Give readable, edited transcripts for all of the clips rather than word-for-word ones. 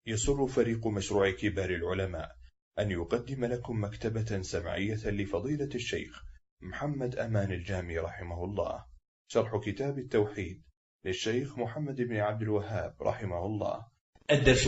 يسر فريق مشروع كبار العلماء أن يقدم لكم مكتبة سمعية لفضيلة الشيخ محمد أمان الجامي رحمه الله، شرح كتاب التوحيد للشيخ محمد بن عبد الوهاب رحمه الله. الدرس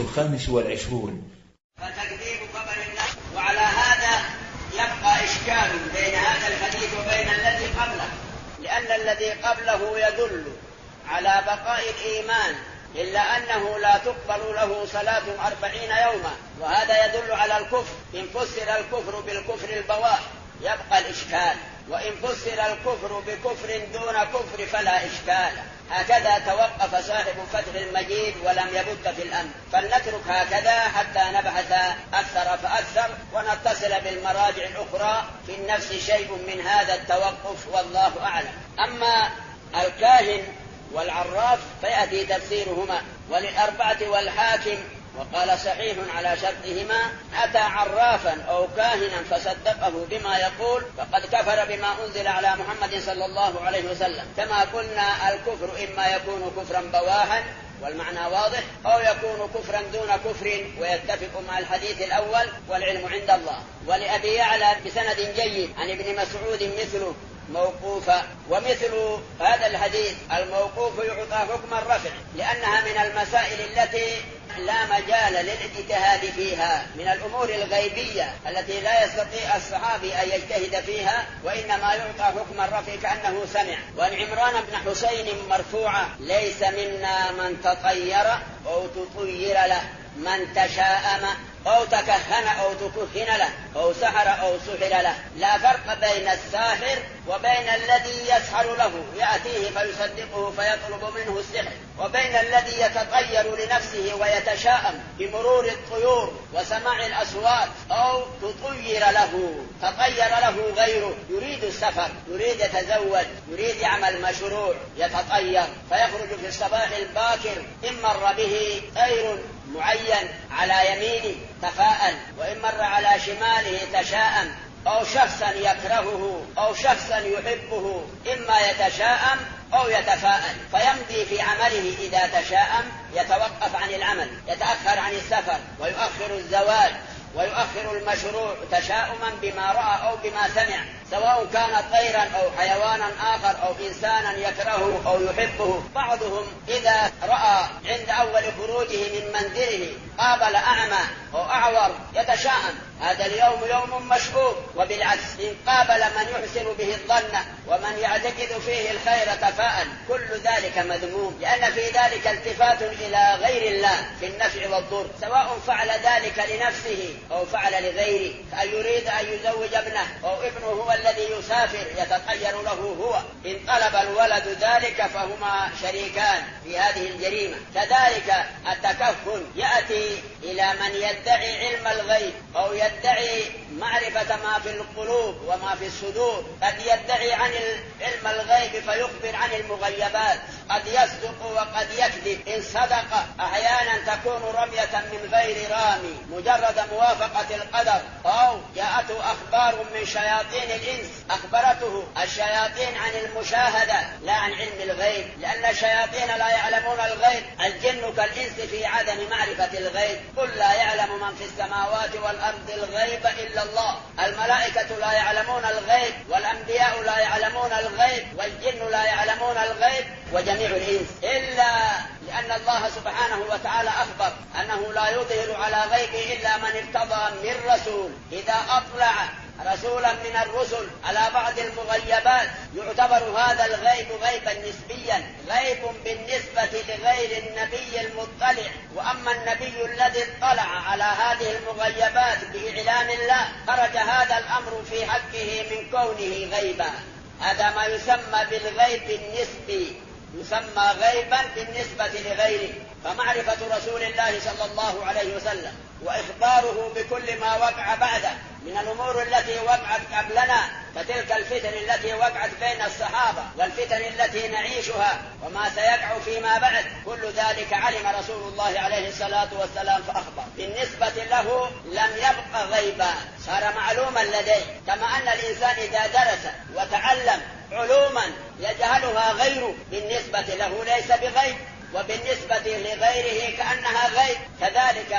25. فتكذيب خبر الله. وعلى هذا يبقى إشكال بين هذا الحديث وبين الذي قبله، لأن الذي قبله يدل على بقاء الإيمان إلا أنه لا تقبل له صلاة 40 يوما، وهذا يدل على الكفر. إن فسر الكفر بالكفر البواح يبقى الإشكال، وإن فسر الكفر بكفر دون كفر فلا إشكال. هكذا توقف صاحب فتح المجيد ولم يبت في الأمر، فلنترك هكذا حتى نبحث أكثر فأكثر ونتصل بالمراجع الأخرى في النفس شيء من هذا التوقف، والله أعلم. أما الكاهن والعراف فيأتي تفسيرهما، وللأربعة والحاكم وقال صحيح على شرطهما: أتى عرافا أو كاهنا فصدقه بما يقول فقد كفر بما أنزل على محمد صلى الله عليه وسلم. كما قلنا الكفر إما يكون كفرا بواحا والمعنى واضح، أو يكون كفرا دون كفر ويتفق مع الحديث الأول والعلم عند الله. ولأبي يعلى بسند جيد عن ابن مسعود مثله موقوفا. ومثل هذا الحديث الموقوف يعطى حكم الرفع، لأنها من المسائل التي لا مجال للاجتهاد فيها، من الأمور الغيبية التي لا يستطيع الصحابي أن يجتهد فيها، وإنما يعطى حكم الرفع كأنه سمع. وعن عمران بن حسين مرفوعة: ليس منا من تطير أو تطير له، من تشاءم أو تكهن أو تكهن له، أو سحر أو سحر له. لا فرق بين الساحر وبين الذي يسحر له يأتيه فيصدقه فيطلب منه السحر، وبين الذي يتطير لنفسه ويتشاءم بمرور الطيور وسماع الأصوات، أو تطير له، تطير له غيره، يريد السفر، يريد يتزوج، يريد يعمل مشروع، يتطير فيخرج في الصباح الباكر، إن مر به طير معين على يمينه تفاءل، وإن مر على شماله تشاءم، أو شخصا يكرهه أو شخصا يحبه، إما يتشاءم أو يتفاءل، فيمضي في عمله. إذا تشاءم يتوقف عن العمل، يتأخر عن السفر، ويؤخر الزواج، ويؤخر المشروع تشاؤما بما رأى أو بما سمع، سواء كان طيرا أو حيوانا آخر أو إنسانا يكرهه أو يحبه. بعضهم إذا رأى عند أول خروجه من منزله قابل أعمى أو أعور يتشاءم، هذا اليوم يوم مشؤوم. وبالعكس إن قابل من يحسن به الظن ومن يعتقد فيه الخير تفاءل. كل ذلك مذموم، لأن في ذلك التفات إلى غير الله في النفع والضر، سواء فعل ذلك لنفسه أو فعل لغيره. أن يريد أن يزوج ابنه أو ابنه هو الذي يسافر يتطير له هو، إن طلب الولد ذلك فهما شريكان في هذه الجريمة. كذلك التكهن يأتي إلى من يدعي علم الغيب أو يدعي معرفة ما في القلوب وما في الصدور. قد يدعي عن علم الغيب فيخبر عن المغيبات، قد يصدق وقد يكذب. إن صدق أحيانا تكون رمية من غير رامي مجرد موافقة القدر، أو جاءته أخبار من شياطين الإنس أخبرته الشياطين عن المشاهدة لا عن علم الغيب، لأن الشياطين لا يعلمون الغيب. الجن كالإنس في عدم معرفة الغيب. قل لا يعلم من في السماوات والأرض الغيب إلا الله. الملائكة لا يعلمون الغيب، والأنبياء لا يعلمون الغيب، والجن لا يعلمون الغيب، وجميع الإنس، إلا لأن الله سبحانه وتعالى أخبر أنه لا يظهر على غيبه إلا من ارتضى من رسول. إذا أطلع رسولا من الرسل على بعض المغيبات يعتبر هذا الغيب غيبا نسبيا، غيب بالنسبة لغير النبي المطلع. وأما النبي الذي اطلع على هذه المغيبات بإعلان الله خرج هذا الأمر في حقه من كونه غيبا. هذا ما يسمى بالغيب النسبي، يسمى غيبا بالنسبة لغيره. فمعرفة رسول الله صلى الله عليه وسلم وإخباره بكل ما وقع بعده من الأمور التي وقعت قبلنا، فتلك الفتن التي وقعت بين الصحابة والفتن التي نعيشها وما سيقع فيما بعد، كل ذلك علم رسول الله عليه الصلاة والسلام فأخبر. بالنسبة له لم يبق غيبا، صار معلوما لديه. كما أن الإنسان إذا درس وتعلم علوما يجهلها غيره بالنسبة له ليس بغيب، وبالنسبة لغيره كأنها غيب. كذلك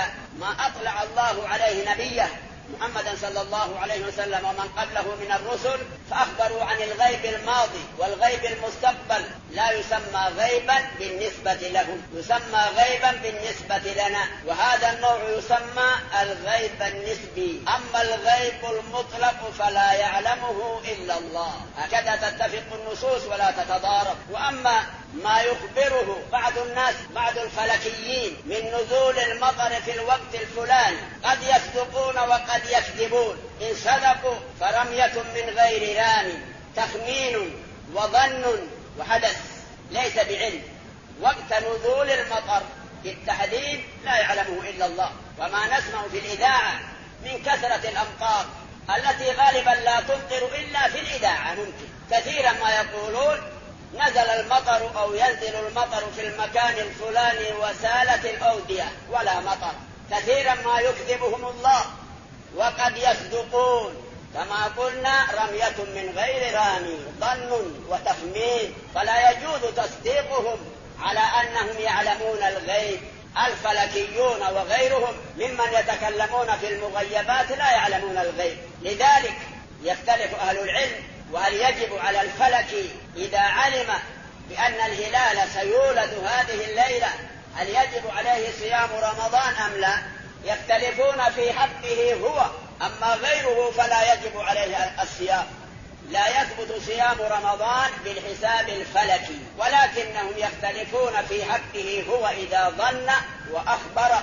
ما أطلع الله عليه نبيه محمدا صلى الله عليه وسلم ومن قبله من الرسل، فأخبروا عن الغيب الماضي والغيب المستقبل، لا يسمى غيبا بالنسبة لهم، يسمى غيبا بالنسبة لنا، وهذا النوع يسمى الغيب النسبي. أما الغيب المطلق فلا يعلمه إلا الله، هكذا تتفق النصوص ولا تتضارب. وأما ما يخبره بعض الناس، بعض الفلكيين، من نزول المطر في الوقت الفلاني، قد يصدقون وقد يكذبون. إن صدقوا فرمية من غير رامي، تخمين وظن وحدث ليس بعلم. وقت نزول المطر بالتحديد لا يعلمه إلا الله. وما نسمع في الإذاعة من كثرة الأمطار التي غالبا لا تمطر إلا في الإذاعة، ممكن كثيرا ما يقولون نزل المطر أو ينزل المطر في المكان الفلاني وسالت الأودية ولا مطر. كثيرا ما يكذبهم الله وقد يصدقون، كما قلنا رمية من غير رامي، ظن وتخمين، فلا يجوز تصديقهم على أنهم يعلمون الغيب. الفلكيون وغيرهم ممن يتكلمون في المغيبات لا يعلمون الغيب. لذلك يختلف أهل العلم، وهل يجب على الفلكي إذا علم بأن الهلال سيولد هذه الليلة هل يجب عليه صيام رمضان أم لا؟ يختلفون في حقه هو، أما غيره فلا يجب عليه الصيام. لا يثبت صيام رمضان بالحساب الفلكي، ولكنهم يختلفون في حقه هو إذا ظن وأخبر،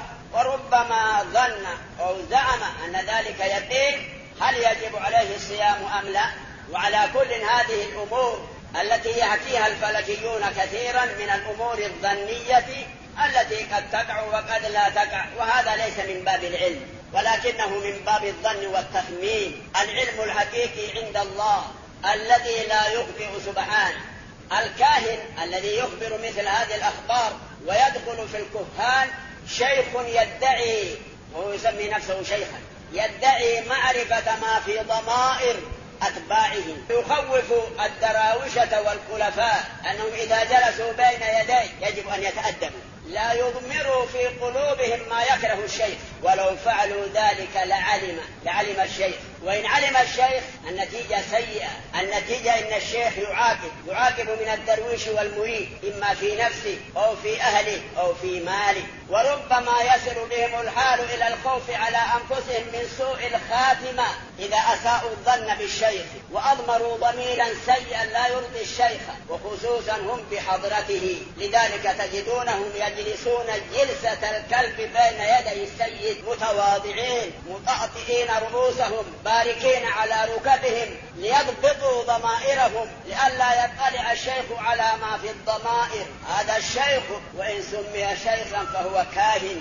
وربما ظن أو زعم أن ذلك يقين، هل يجب عليه الصيام أم لا؟ وعلى كل هذه الأمور التي يحكيها الفلكيون كثيرا من الأمور الظنية التي قد تقع وقد لا تقع، وهذا ليس من باب العلم ولكنه من باب الظن والتخمين. العلم الحقيقي عند الله الذي لا يخبر سبحانه. الكاهن الذي يخبر مثل هذه الأخبار ويدخل في الكهان شيخ يدعي، وهو يسمي نفسه شيخا، يدعي معرفة ما في ضمائر أتباعه، يخوف الدراوشة والخلفاء أنهم إذا جلسوا بين يديه يجب أن يتأدبوا، لا يضمروا في قلوبهم ما يكره الشيخ، ولو فعلوا ذلك لعلم الشيخ. وإن علم الشيخ النتيجة سيئة، النتيجة إن الشيخ يعاقب من الدرويش والمريد، إما في نفسه أو في أهله أو في ماله، وربما يصل بهم الحال إلى الخوف على أنفسهم من سوء الخاتمة إذا أساءوا الظن بالشيخ وأضمروا ضميرا سيئا لا يرضي الشيخ، وخصوصا هم بحضرته. لذلك تجدونهم يجلسون جلسة الكلب بين يدي السيد، متواضعين مطأطئين رؤوسهم، باركين على ركبهم، ليضبطوا ضمائرهم لئلا يطلع الشيخ على ما في الضمائر. هذا الشيخ وإن سمي شيخا فهو كاهن،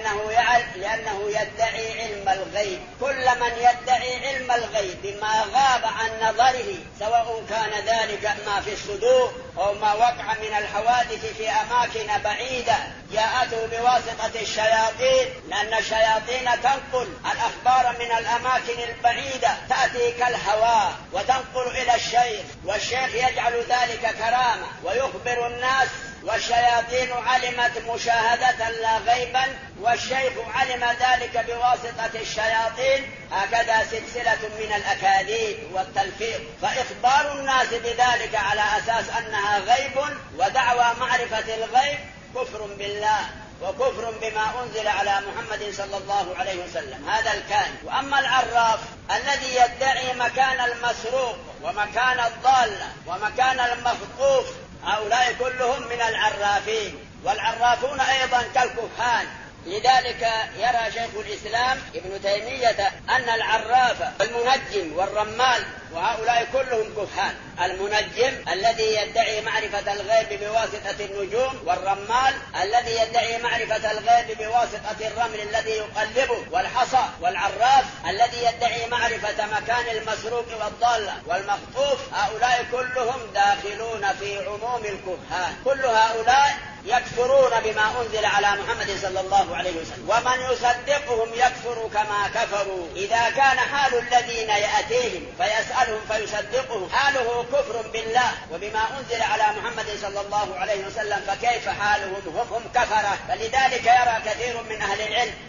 لأنه يدعي علم الغيب. كل من يدعي علم الغيب بما غاب عن نظره، سواء كان ذلك ما في الصدور أو ما وقع من الحوادث في أماكن بعيدة، جاءته بواسطة الشياطين، لأن الشياطين تنقل الأخبار من الأماكن البعيدة، تأتي كالهواء وتنقل إلى الشيخ، والشيخ يجعل ذلك كرامة ويخبر الناس، والشياطين علمت مشاهدة لا غيبا، والشيخ علم ذلك بواسطة الشياطين. هكذا سلسلة من الأكاذيب والتلفيق. فإخبار الناس بذلك على أساس أنها غيب ودعوى معرفة الغيب كفر بالله وكفر بما أنزل على محمد صلى الله عليه وسلم، هذا الكائن. وأما العراف الذي يدعي مكان المسروق ومكان الضالة ومكان المخطوف، هؤلاء كلهم من العرافين، والعرافون أيضا كالكهان. لذلك يرى شيخ الإسلام ابن تيمية أن العراف والمنجم والرمال وهؤلاء كلهم كهان. المنجم الذي يدعي معرفة الغيب بواسطة النجوم، والرمال الذي يدعي معرفة الغيب بواسطة الرمل الذي يقلبه والحصى، والعراف الذي يدعي معرفة مكان المسروق والضالة والمخطوف. هؤلاء كلهم داخلون في عموم الكهان. كل هؤلاء يكفرون بما أنزل على محمد صلى الله عليه وسلم، ومن يصدقهم يكفر كما كفروا. إذا كان حال الذين يأتيهم فيسألهم فيصدقهم حاله كفر بالله وبما أنزل على محمد صلى الله عليه وسلم، فكيف حالهم هم كفرة؟ فلذلك يرى كثير من أهل العلم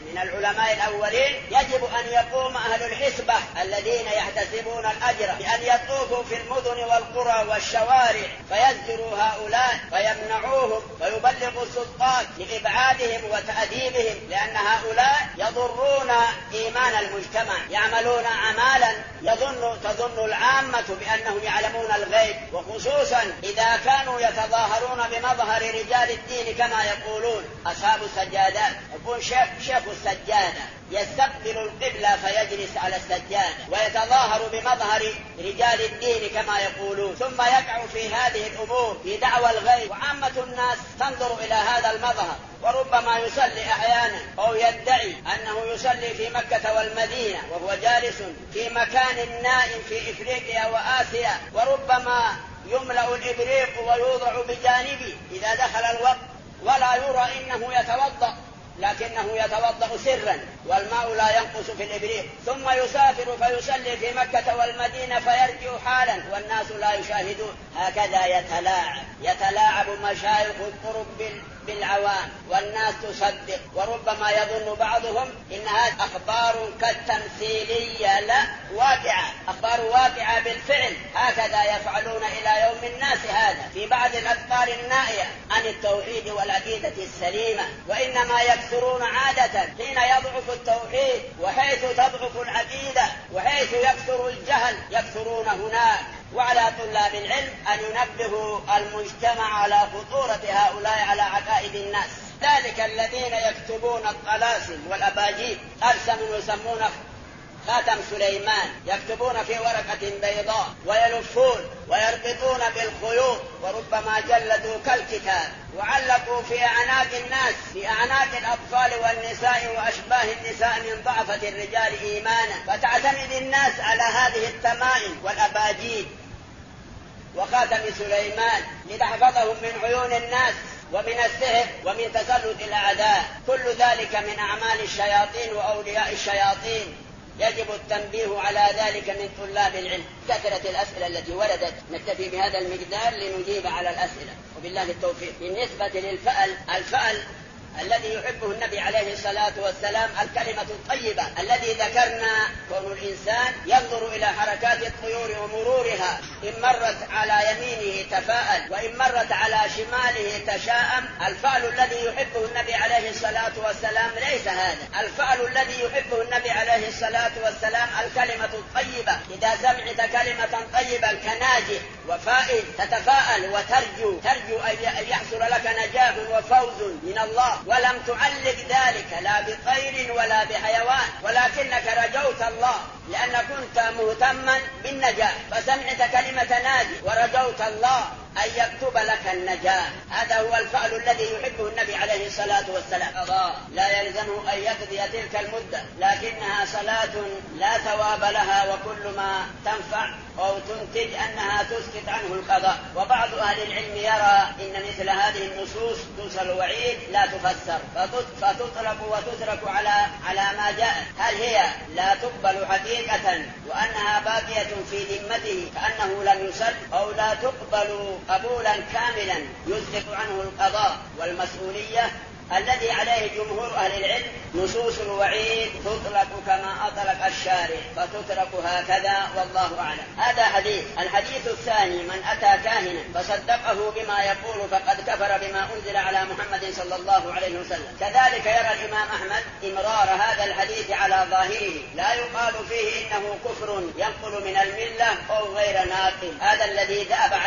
من العلماء الأولين يجب أن يقوم أهل الحسبة الذين يحتسبون الأجر بأن يطوفوا في المدن والقرى والشوارع فيزجروا هؤلاء فيمنعوهم ويبلغوا السلطات لإبعادهم وتأديبهم، لأن هؤلاء يضرون إيمان المجتمع، يعملون أعمالا تظن العامة بأنهم يعلمون الغيب، وخصوصا إذا كانوا يتظاهرون بمظهر رجال الدين كما يقولون أصحاب السجادات. يكون شيخ السجادة يستقبل القبلة فيجلس على السجادة ويتظاهر بمظهر رجال الدين كما يقولون، ثم يقع في هذه الأمور في دعوى الغيب، وعامة الناس تنظر إلى هذا المظهر، وربما يصلي أحيانا أو يدعي أنه يصلي في مكة والمدينة وهو جالس في مكان نائم في إفريقيا وآسيا، وربما يملأ الإبريق ويوضع بجانبه إذا دخل الوقت ولا يرى إنه يتوضأ، لكنه يتوضأ سرا والماء لا ينقص في الإبريق، ثم يسافر فيصلي في مكة والمدينة فيرجع حالا والناس لا يشاهدون. هكذا يتلاعب مشايخ الطرق بالعوام، والناس تصدق، وربما يظن بعضهم إن هذه أخبار كالتمثيلية، لا، واقعة، أخبار واقعة بالفعل. هكذا يفعلون إلى يوم الناس هذا في بعض الأخبار النائية عن التوحيد والعقيدة السليمة، وإنما يكثرون عادة حين يضعف التوحيد وحيث تضعف العقيدة وحيث يكثر الجهل يكثرون هناك. وعلى طلاب العلم أن ينبهوا المجتمع على خطورة هؤلاء على عقائد الناس. ذلك الذين يكتبون الطلاسم والأباجيل أرسم يسمونه خاتم سليمان، يكتبون في ورقة بيضاء ويلفون ويربطون بالخيوط، وربما جلدوا كالكتاب وعلقوا في أعناق الناس، في أعناق الأطفال والنساء وأشباه النساء من ضعفة الرجال إيمانا، فتعتمد الناس على هذه التمائم والأباجيل وخاتم سليمان لتحفظهم من عيون الناس ومن السحر ومن تسلط الأعداء. كل ذلك من أعمال الشياطين وأولياء الشياطين، يجب التنبيه على ذلك من طلاب العلم. كثرة الأسئلة التي وردت، نكتفي بهذا المقدار لنجيب على الأسئلة وبالله التوفيق. بالنسبة للفأل، الفأل الذي يحبه النبي عليه الصلاة والسلام الكلمة الطيبة الذي ذكرنا، كون الإنسان ينظر إلى حركات الطيور ومرورها، إن مرت على يمينه تفاءل وإن مرت على شماله تشاءم. الفأل الذي يحبه النبي عليه الصلاة والسلام ليس هذا. الفأل الذي يحبه النبي عليه الصلاة والسلام الكلمة الطيبة. إذا سمعت كلمة طيبة كناجح وفائز تتفاءل وترجو أن يحصل لك نجاح وفوز من الله، ولم تعلق ذلك لا بطير ولا بحيوان، ولكنك رجوت الله لأن كنت مهتما بالنجاح، فسمعت كلمة ناجي ورجوت الله أن يكتب لك النجاح. هذا هو الفعل الذي يحبه النبي عليه الصلاة والسلام. لا يلزمه أن يقضي تلك المدة، لكنها صلاة لا ثواب لها، وكل ما تنفع أو تنتج أنها تسقط عنه القضاء. وبعض أهل العلم يرى إن مثل هذه النصوص نصوص الوعيد لا تفسر، فتطلق وتترك على ما جاء. هل هي لا تقبل حقيقة وأنها باقية في ذمته كأنه لم يصل، أو لا تقبل قبولا كاملا يسقط عنه القضاء والمسؤولية؟ الذي عليه جمهور أهل العلم نصوص الوعيد تطلق كما أطلق الشارع، فتترك هكذا والله أعلم. هذا حديث. الحديث الثاني: من أتى كاهنا فصدقه بما يقول فقد كفر بما أنزل على محمد صلى الله عليه وسلم. كذلك يرى الإمام أحمد إمرار هذا الحديث على ظاهره، لا يقال فيه إنه كفر ينقل من الملة أو غير ناقل. هذا الذي ذهب